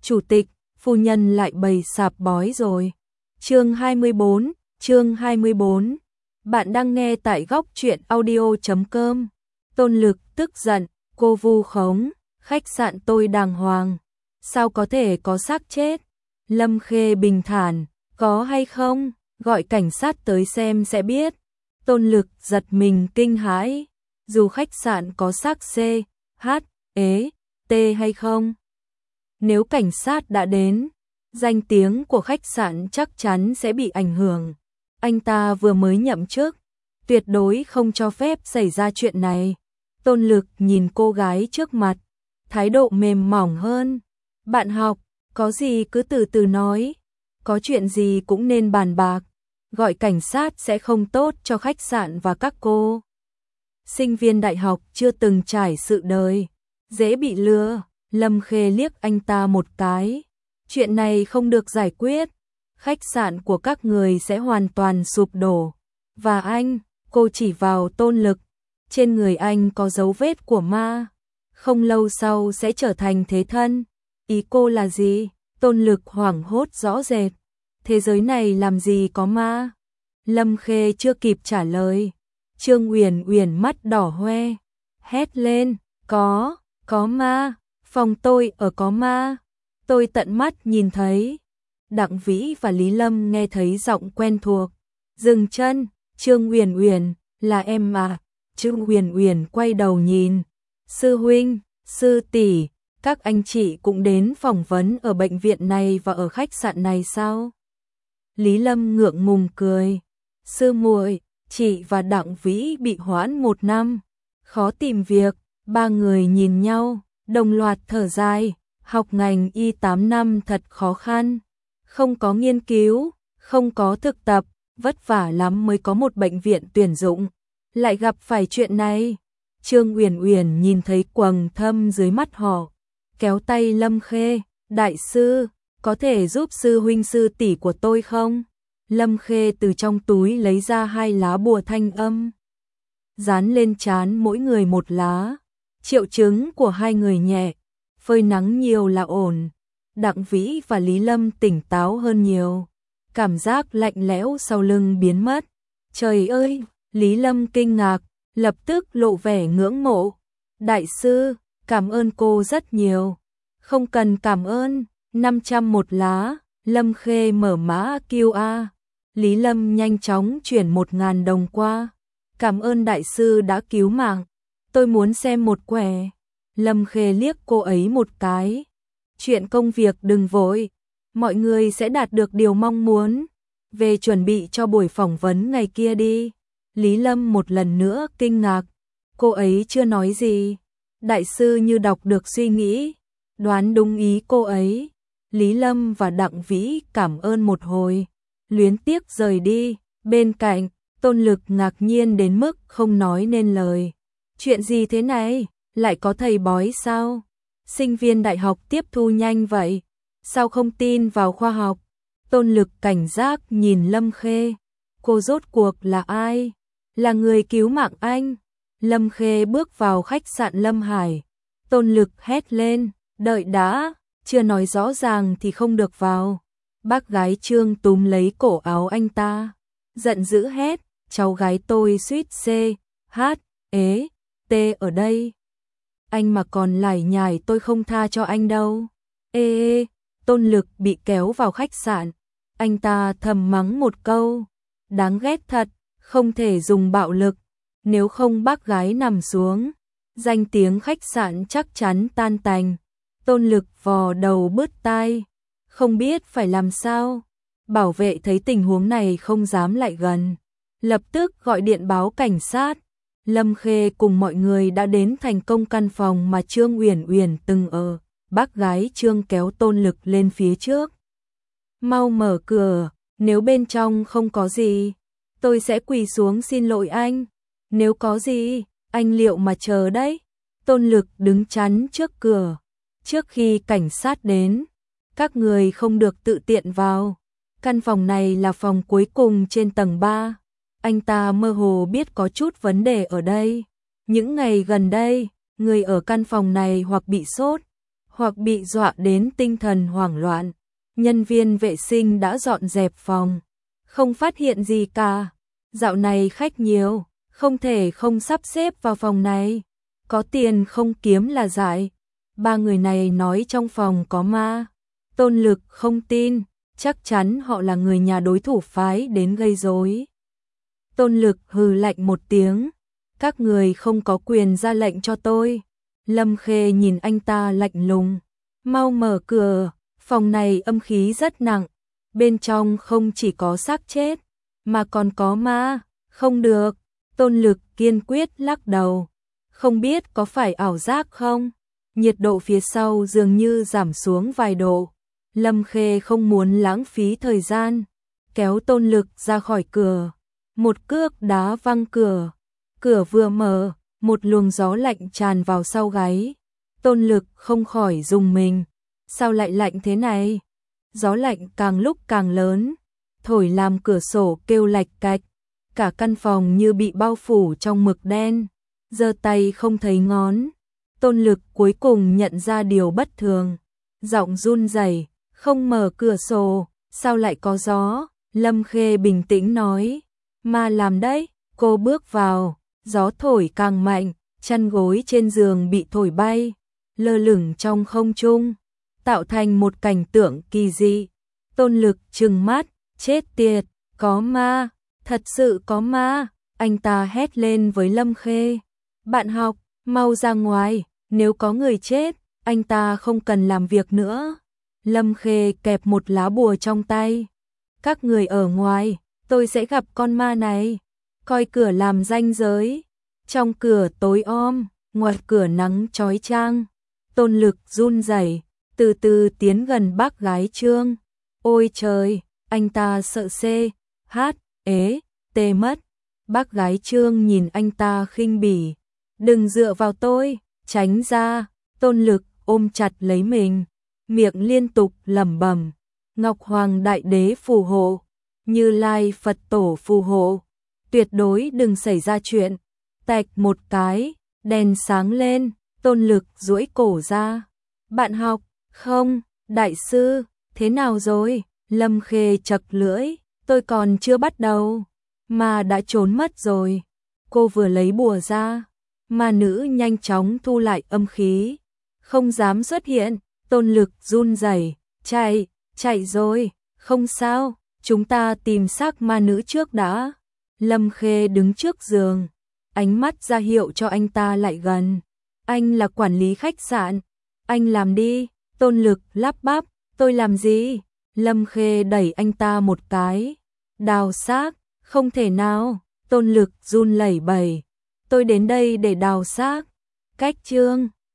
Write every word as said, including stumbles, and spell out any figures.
chủ tịch, phu nhân lại bày sạp bói rồi. Chương hai mươi bốn, chương hai mươi bốn. Bạn đang nghe tại góc truyện audio chấm com. Tôn Lực tức giận, cô vu khống, khách sạn tôi đàng hoàng, sao có thể có xác chết? Lâm Khê bình thản, có hay không, gọi cảnh sát tới xem sẽ biết. Tôn Lực giật mình kinh hãi, dù khách sạn có xác C, H, E, T hay không. Nếu cảnh sát đã đến, danh tiếng của khách sạn chắc chắn sẽ bị ảnh hưởng. Anh ta vừa mới nhậm chức, tuyệt đối không cho phép xảy ra chuyện này. Tôn Lực nhìn cô gái trước mặt, thái độ mềm mỏng hơn. Bạn học, có gì cứ từ từ nói, có chuyện gì cũng nên bàn bạc, gọi cảnh sát sẽ không tốt cho khách sạn và các cô. Sinh viên đại học chưa từng trải sự đời, dễ bị lừa. Lâm Khê liếc anh ta một cái, chuyện này không được giải quyết, khách sạn của các người sẽ hoàn toàn sụp đổ. Và anh, cô chỉ vào Tôn Lực, trên người anh có dấu vết của ma, không lâu sau sẽ trở thành thế thân. Ý cô là gì? Tôn Lực hoảng hốt rõ rệt, thế giới này làm gì có ma? Lâm Khê chưa kịp trả lời, Trương Uyển Uyển mắt đỏ hoe, hét lên, có, có ma, phòng tôi ở có ma, tôi tận mắt nhìn thấy. Đặng Vĩ và Lý Lâm nghe thấy giọng quen thuộc, dừng chân. Trương Uyển Uyển, là em à? Trương Uyển Uyển quay đầu nhìn, sư huynh, sư tỷ, các anh chị cũng đến phỏng vấn ở bệnh viện này và ở khách sạn này sao? Lý Lâm ngượng ngùng cười, sư muội, chị và Đặng Vĩ bị hoãn một năm, khó tìm việc. Ba người nhìn nhau, đồng loạt thở dài, học ngành y tám năm thật khó khăn, không có nghiên cứu, không có thực tập, vất vả lắm mới có một bệnh viện tuyển dụng, lại gặp phải chuyện này. Trương Uyển Uyển nhìn thấy quầng thâm dưới mắt họ, kéo tay Lâm Khê, đại sư, có thể giúp sư huynh sư tỷ của tôi không? Lâm Khê từ trong túi lấy ra hai lá bùa thanh âm, dán lên trán mỗi người một lá. Triệu chứng của hai người nhẹ, phơi nắng nhiều là ổn. Đặng Vĩ và Lý Lâm tỉnh táo hơn nhiều, cảm giác lạnh lẽo sau lưng biến mất. Trời ơi, Lý Lâm kinh ngạc, lập tức lộ vẻ ngưỡng mộ. Đại sư, cảm ơn cô rất nhiều. Không cần cảm ơn, năm trăm một lá. Lâm Khê mở mã quy rờ. Lý Lâm nhanh chóng chuyển một ngàn đồng qua. Cảm ơn đại sư đã cứu mạng. Tôi muốn xem một quẻ. Lâm Khê liếc cô ấy một cái. Chuyện công việc đừng vội, mọi người sẽ đạt được điều mong muốn. Về chuẩn bị cho buổi phỏng vấn ngày kia đi. Lý Lâm một lần nữa kinh ngạc. Cô ấy chưa nói gì. Đại sư như đọc được suy nghĩ, đoán đúng ý cô ấy. Lý Lâm và Đặng Vĩ cảm ơn một hồi, luyến tiếc rời đi. Bên cạnh, Tôn Lực ngạc nhiên đến mức không nói nên lời. Chuyện gì thế này? Lại có thầy bói sao? Sinh viên đại học tiếp thu nhanh vậy, sao không tin vào khoa học? Tôn Lực cảnh giác nhìn Lâm Khê, cô rốt cuộc là ai? Là người cứu mạng anh. Lâm Khê bước vào khách sạn Lâm Hải. Tôn Lực hét lên, đợi đã, chưa nói rõ ràng thì không được vào. Bác gái Trương túm lấy cổ áo anh ta, giận dữ hét, cháu gái tôi suýt C, H, E, T ở đây. Anh mà còn lải nhải tôi không tha cho anh đâu. Ê, ê, Tôn Lực bị kéo vào khách sạn. Anh ta thầm mắng một câu, đáng ghét thật, không thể dùng bạo lực. Nếu không bác gái nằm xuống, danh tiếng khách sạn chắc chắn tan tành. Tôn Lực vò đầu bứt tai, không biết phải làm sao. Bảo vệ thấy tình huống này không dám lại gần, lập tức gọi điện báo cảnh sát. Lâm Khê cùng mọi người đã đến thành công căn phòng mà Trương Uyển Uyển từng ở. Bác gái Trương kéo Tôn Lực lên phía trước. Mau mở cửa, nếu bên trong không có gì, tôi sẽ quỳ xuống xin lỗi anh. Nếu có gì, anh liệu mà chờ đấy. Tôn Lực đứng chắn trước cửa. Trước khi cảnh sát đến, các người không được tự tiện vào. Căn phòng này là phòng cuối cùng trên tầng ba. Anh ta mơ hồ biết có chút vấn đề ở đây. Những ngày gần đây, người ở căn phòng này hoặc bị sốt, hoặc bị dọa đến tinh thần hoảng loạn. Nhân viên vệ sinh đã dọn dẹp phòng, không phát hiện gì cả. Dạo này khách nhiều, không thể không sắp xếp vào phòng này. Có tiền không kiếm là dại. Ba người này nói trong phòng có ma. Tôn Lực không tin, chắc chắn họ là người nhà đối thủ phái đến gây rối. Tôn Lực hừ lạnh một tiếng, các người không có quyền ra lệnh cho tôi. Lâm Khê nhìn anh ta lạnh lùng, mau mở cửa, phòng này âm khí rất nặng, bên trong không chỉ có xác chết, mà còn có ma, không được. Tôn Lực kiên quyết lắc đầu, không biết có phải ảo giác không? Nhiệt độ phía sau dường như giảm xuống vài độ. Lâm Khê không muốn lãng phí thời gian, kéo Tôn Lực ra khỏi cửa, một cước đá văng cửa. Cửa vừa mở, một luồng gió lạnh tràn vào sau gáy. Tôn Lực không khỏi rùng mình, sao lại lạnh thế này? Gió lạnh càng lúc càng lớn, thổi làm cửa sổ kêu lạch cạch, cả căn phòng như bị bao phủ trong mực đen, giơ tay không thấy ngón. Tôn Lực cuối cùng nhận ra điều bất thường, giọng run rẩy, không mở cửa sổ, sao lại có gió? Lâm Khê bình tĩnh nói, ma làm đấy. Cô bước vào, gió thổi càng mạnh, chăn gối trên giường bị thổi bay, lơ lửng trong không trung, tạo thành một cảnh tượng kỳ dị. Tôn Lực trừng mắt, chết tiệt, có ma, thật sự có ma. Anh ta hét lên với Lâm Khê, bạn học, mau ra ngoài, nếu có người chết, anh ta không cần làm việc nữa. Lâm Khê kẹp một lá bùa trong tay, các người ở ngoài, tôi sẽ gặp con ma này, coi cửa làm ranh giới. Trong cửa tối om, ngoài cửa nắng chói chang. Tôn Lực run rẩy, từ từ tiến gần bác gái Trương. Ôi trời, anh ta sợ xê, hát, ế, tê mất. Bác gái Trương nhìn anh ta khinh bỉ, đừng dựa vào tôi, tránh ra. Tôn Lực ôm chặt lấy mình, miệng liên tục lẩm bẩm, Ngọc Hoàng Đại Đế phù hộ, Như Lai Phật Tổ phù hộ, tuyệt đối đừng xảy ra chuyện. Tạch một cái, đèn sáng lên, Tôn Lực duỗi cổ ra. Bạn học, không, đại sư, thế nào rồi? Lâm Khê chật lưỡi, tôi còn chưa bắt đầu, mà đã trốn mất rồi. Cô vừa lấy bùa ra, ma nữ nhanh chóng thu lại âm khí, không dám xuất hiện. Tôn Lực run rẩy, chạy, chạy rồi, không sao, chúng ta tìm xác ma nữ trước đã. Lâm Khê đứng trước giường, ánh mắt ra hiệu cho anh ta lại gần. Anh là quản lý khách sạn, anh làm đi. Tôn Lực lắp bắp, tôi làm gì? Lâm Khê đẩy anh ta một cái, đào xác, không thể nào. Tôn Lực run lẩy bẩy, tôi đến đây để đào xác. Cách Trương